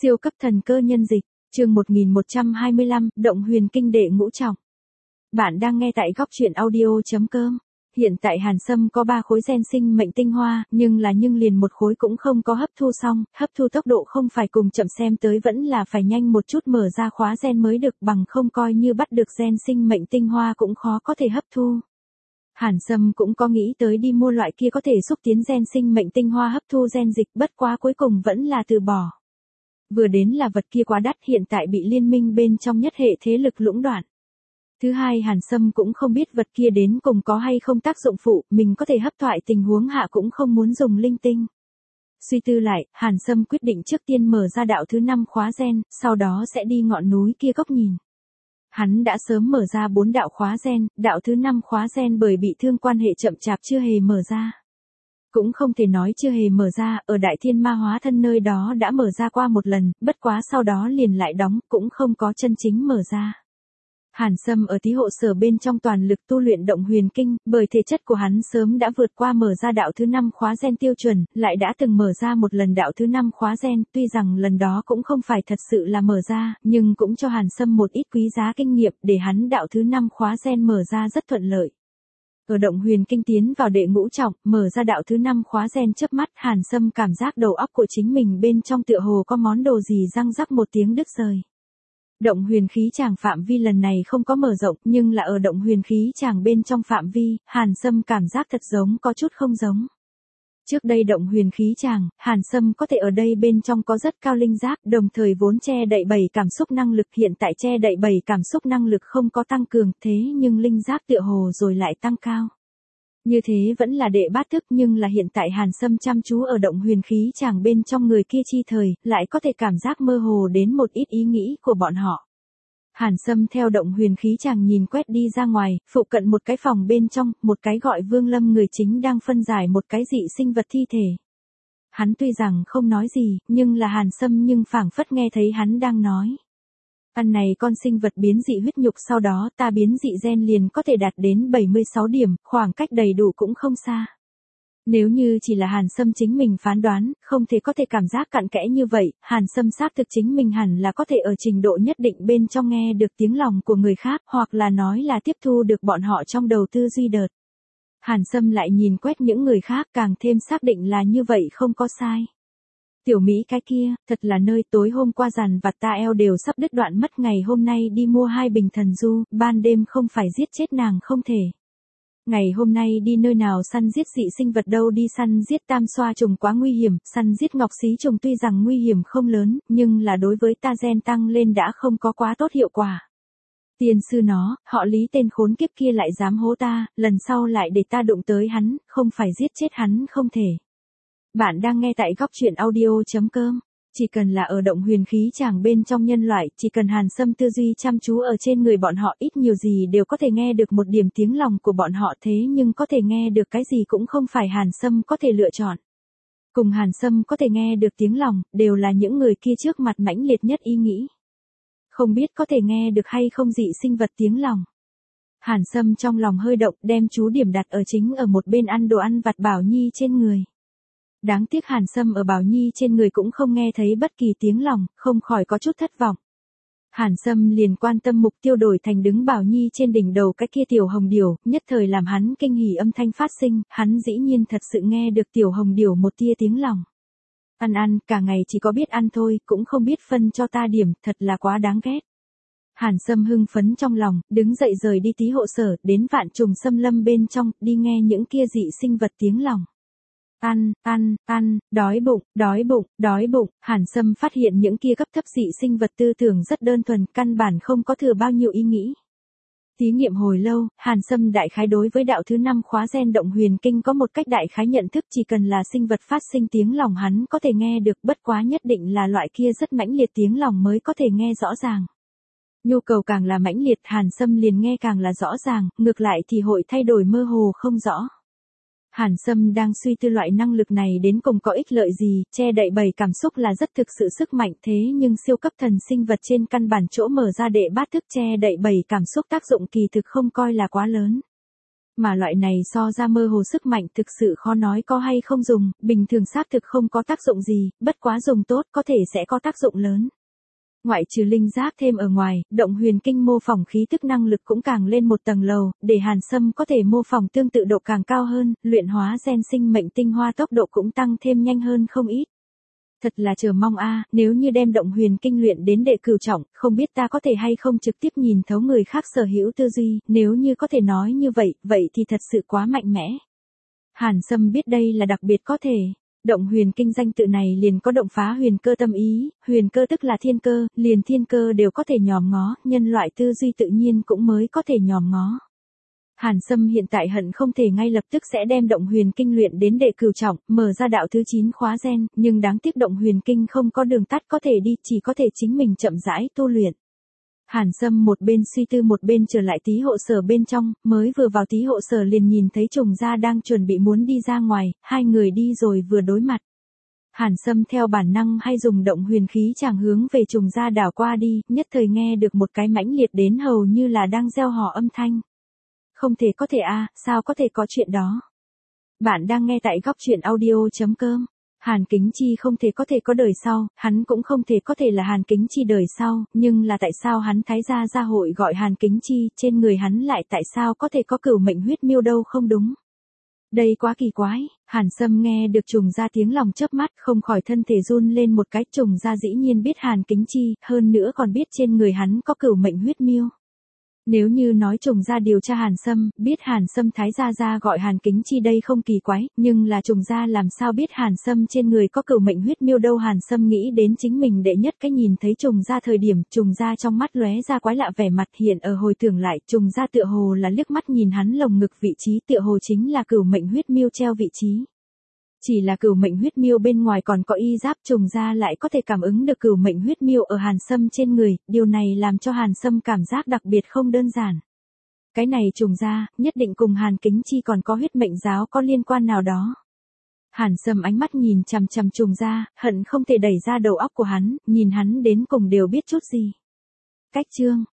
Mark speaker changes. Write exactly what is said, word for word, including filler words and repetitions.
Speaker 1: Siêu cấp thần cơ nhân dịch, chương một nghìn một trăm hai mươi lăm, Động Huyền Kinh đệ ngũ trọng. Bạn đang nghe tại góc truyện audio chấm com. Hiện tại Hàn Sâm có ba khối gen sinh mệnh tinh hoa, nhưng là nhưng liền một khối cũng không có hấp thu xong, hấp thu tốc độ không phải cùng chậm xem tới vẫn là phải nhanh một chút mở ra khóa gen mới được, bằng không coi như bắt được gen sinh mệnh tinh hoa cũng khó có thể hấp thu. Hàn Sâm cũng có nghĩ tới đi mua loại kia có thể xúc tiến gen sinh mệnh tinh hoa hấp thu gen dịch, bất quá cuối cùng vẫn là từ bỏ. Vừa đến là vật kia quá đắt, hiện tại bị liên minh bên trong nhất hệ thế lực lũng đoạn. Thứ hai, Hàn Sâm cũng không biết vật kia đến cùng có hay không tác dụng phụ, mình có thể hấp thoại tình huống hạ cũng không muốn dùng linh tinh. Suy tư lại, Hàn Sâm quyết định trước tiên mở ra đạo thứ năm khóa gen, sau đó sẽ đi ngọn núi kia góc nhìn. Hắn đã sớm mở ra bốn đạo khóa gen, đạo thứ năm khóa gen bởi bị thương quan hệ chậm chạp chưa hề mở ra. Cũng không thể nói chưa hề mở ra, ở Đại Thiên Ma Hóa Thân nơi đó đã mở ra qua một lần, bất quá sau đó liền lại đóng, cũng không có chân chính mở ra. Hàn Sâm ở Tý Hộ Sở bên trong toàn lực tu luyện Động Huyền Kinh, bởi thể chất của hắn sớm đã vượt qua mở ra đạo thứ năm khóa gen tiêu chuẩn, lại đã từng mở ra một lần đạo thứ năm khóa gen, tuy rằng lần đó cũng không phải thật sự là mở ra, nhưng cũng cho Hàn Sâm một ít quý giá kinh nghiệm để hắn đạo thứ năm khóa gen mở ra rất thuận lợi. Ở Động Huyền Kinh tiến vào đệ ngũ trọng, mở ra đạo thứ năm khóa gen chớp mắt, Hàn Sâm cảm giác đầu óc của chính mình bên trong tựa hồ có món đồ gì răng rắc một tiếng đứt rời. Động huyền khí tràng phạm vi lần này không có mở rộng, nhưng là ở động huyền khí tràng bên trong phạm vi, Hàn Sâm cảm giác thật giống có chút không giống. Trước đây động huyền khí tràng, Hàn Sâm có thể ở đây bên trong có rất cao linh giác, đồng thời vốn che đậy bảy cảm xúc năng lực, hiện tại che đậy bảy cảm xúc năng lực không có tăng cường, thế nhưng linh giác tựa hồ rồi lại tăng cao. Như thế vẫn là đệ bát thức, nhưng là hiện tại Hàn Sâm chăm chú ở động huyền khí tràng bên trong người kia chi thời, lại có thể cảm giác mơ hồ đến một ít ý nghĩ của bọn họ. Hàn Sâm theo động huyền khí tràng nhìn quét đi ra ngoài, phụ cận một cái phòng bên trong, một cái gọi Vương Lâm người chính đang phân giải một cái dị sinh vật thi thể. Hắn tuy rằng không nói gì, nhưng là Hàn Sâm nhưng phảng phất nghe thấy hắn đang nói. Ăn này con sinh vật biến dị huyết nhục, sau đó ta biến dị gen liền có thể đạt đến bảy mươi sáu điểm, khoảng cách đầy đủ cũng không xa. Nếu như chỉ là Hàn Sâm chính mình phán đoán, không thể có thể cảm giác cặn kẽ như vậy, Hàn Sâm xác thực chính mình hẳn là có thể ở trình độ nhất định bên trong nghe được tiếng lòng của người khác, hoặc là nói là tiếp thu được bọn họ trong đầu tư duy đợt. Hàn Sâm lại nhìn quét những người khác, càng thêm xác định là như vậy không có sai. Tiểu Mỹ cái kia, thật là nơi tối hôm qua dàn vặt ta eo đều sắp đứt đoạn mất, ngày hôm nay đi mua hai bình thần du, ban đêm không phải giết chết nàng không thể. Ngày hôm nay đi nơi nào săn giết dị sinh vật đâu, đi săn giết tam xoa trùng quá nguy hiểm, săn giết ngọc xí trùng tuy rằng nguy hiểm không lớn, nhưng là đối với ta gen tăng lên đã không có quá tốt hiệu quả. Tiên sư nó, họ Lý tên khốn kiếp kia lại dám hố ta, lần sau lại để ta đụng tới hắn, không phải giết chết hắn không thể. Bạn đang nghe tại góc truyện audio chấm com. Chỉ cần là ở động huyền khí tràng bên trong nhân loại, chỉ cần Hàn Sâm tư duy chăm chú ở trên người bọn họ, ít nhiều gì đều có thể nghe được một điểm tiếng lòng của bọn họ, thế nhưng có thể nghe được cái gì cũng không phải Hàn Sâm có thể lựa chọn. Cùng Hàn Sâm có thể nghe được tiếng lòng, đều là những người kia trước mặt mãnh liệt nhất ý nghĩ. Không biết có thể nghe được hay không dị sinh vật tiếng lòng. Hàn Sâm trong lòng hơi động, đem chú điểm đặt ở chính ở một bên ăn đồ ăn vặt Bảo Nhi trên người. Đáng tiếc Hàn Sâm ở Bảo Nhi trên người cũng không nghe thấy bất kỳ tiếng lòng, không khỏi có chút thất vọng. Hàn Sâm liền quan tâm mục tiêu đổi thành đứng Bảo Nhi trên đỉnh đầu cái kia tiểu hồng điểu, nhất thời làm hắn kinh hỉ âm thanh phát sinh, hắn dĩ nhiên thật sự nghe được tiểu hồng điểu một tia tiếng lòng. Ăn ăn, cả ngày chỉ có biết ăn thôi, cũng không biết phân cho ta điểm, thật là quá đáng ghét. Hàn Sâm hưng phấn trong lòng, đứng dậy rời đi Tý Hộ Sở, đến Vạn Trùng Xâm Lâm bên trong, đi nghe những kia dị sinh vật tiếng lòng. Ăn, ăn, ăn, đói bụng, đói bụng, đói bụng, Hàn Sâm phát hiện những kia cấp thấp dị sinh vật tư tưởng rất đơn thuần, căn bản không có thừa bao nhiêu ý nghĩ. Thí nghiệm hồi lâu, Hàn Sâm đại khái đối với đạo thứ năm khóa gen động huyền kinh có một cách đại khái nhận thức, chỉ cần là sinh vật phát sinh tiếng lòng hắn có thể nghe được, bất quá nhất định là loại kia rất mãnh liệt tiếng lòng mới có thể nghe rõ ràng. Nhu cầu càng là mãnh liệt, Hàn Sâm liền nghe càng là rõ ràng, ngược lại thì hội thay đổi mơ hồ không rõ. Hàn Sâm đang suy tư loại năng lực này đến cùng có ích lợi gì, che đậy bảy cảm xúc là rất thực sự sức mạnh, thế nhưng siêu cấp thần sinh vật trên căn bản chỗ mở ra đệ bát thức che đậy bảy cảm xúc tác dụng kỳ thực không coi là quá lớn. Mà loại này so ra mơ hồ sức mạnh thực sự khó nói có hay không dùng, bình thường xác thực không có tác dụng gì, bất quá dùng tốt có thể sẽ có tác dụng lớn. Ngoại trừ linh giác thêm ở ngoài, động huyền kinh mô phỏng khí tức năng lực cũng càng lên một tầng lầu, để Hàn Sâm có thể mô phỏng tương tự độ càng cao hơn, luyện hóa gen sinh mệnh tinh hoa tốc độ cũng tăng thêm nhanh hơn không ít. Thật là chờ mong a, nếu như đem động huyền kinh luyện đến đệ cửu trọng, không biết ta có thể hay không trực tiếp nhìn thấu người khác sở hữu tư duy, nếu như có thể nói như vậy, vậy thì thật sự quá mạnh mẽ. Hàn Sâm biết đây là đặc biệt có thể. Động huyền kinh danh tự này liền có động phá huyền cơ tâm ý, huyền cơ tức là thiên cơ, liền thiên cơ đều có thể nhòm ngó, nhân loại tư duy tự nhiên cũng mới có thể nhòm ngó. Hàn Sâm hiện tại hận không thể ngay lập tức sẽ đem động huyền kinh luyện đến đệ cửu trọng, mở ra đạo thứ chín khóa gen, nhưng đáng tiếc động huyền kinh không có đường tắt có thể đi, chỉ có thể chính mình chậm rãi tu luyện. Hàn Sâm một bên suy tư một bên trở lại tí hộ sở bên trong, mới vừa vào tí hộ sở liền nhìn thấy Trùng Gia đang chuẩn bị muốn đi ra ngoài, hai người đi rồi vừa đối mặt. Hàn Sâm theo bản năng hay dùng động huyền khí chàng hướng về Trùng Gia đảo qua đi, nhất thời nghe được một cái mãnh liệt đến hầu như là đang gieo họ âm thanh. Không thể có thể a, sao có thể có chuyện đó? Bạn đang nghe tại góc truyện audio chấm com. Hàn Kính Chi không thể có thể có đời sau, hắn cũng không thể có thể là Hàn Kính Chi đời sau, nhưng là tại sao hắn Thái gia gia hội gọi Hàn Kính Chi, trên người hắn lại tại sao có thể có cửu mệnh huyết miêu đâu không đúng? Đây quá kỳ quái, Hàn Sâm nghe được Trùng Gia tiếng lòng chớp mắt, không khỏi thân thể run lên một cái. Trùng Gia dĩ nhiên biết Hàn Kính Chi, hơn nữa còn biết trên người hắn có cửu mệnh huyết miêu. Nếu như nói Trùng Gia điều tra Hàn Sâm, biết Hàn Sâm Thái gia gia gọi Hàn Kính Chi đây không kỳ quái, nhưng là Trùng Gia làm sao biết Hàn Sâm trên người có cửu mệnh huyết miêu đâu? Hàn Sâm nghĩ đến chính mình đệ nhất cái nhìn thấy Trùng Gia thời điểm, Trùng Gia trong mắt lóe ra quái lạ vẻ mặt, hiện ở hồi tưởng lại, Trùng Gia tựa hồ là liếc mắt nhìn hắn lồng ngực vị trí, tựa hồ chính là cửu mệnh huyết miêu treo vị trí. Chỉ là cửu mệnh huyết miêu bên ngoài còn có y giáp, Trùng Gia lại có thể cảm ứng được cửu mệnh huyết miêu ở Hàn Sâm trên người, điều này làm cho Hàn Sâm cảm giác đặc biệt không đơn giản. Cái này Trùng Gia, nhất định cùng Hàn Kính Chi còn có huyết mệnh giáo có liên quan nào đó. Hàn Sâm ánh mắt nhìn chằm chằm Trùng Gia, hận không thể đẩy ra đầu óc của hắn, nhìn hắn đến cùng đều biết chút gì. Cách chương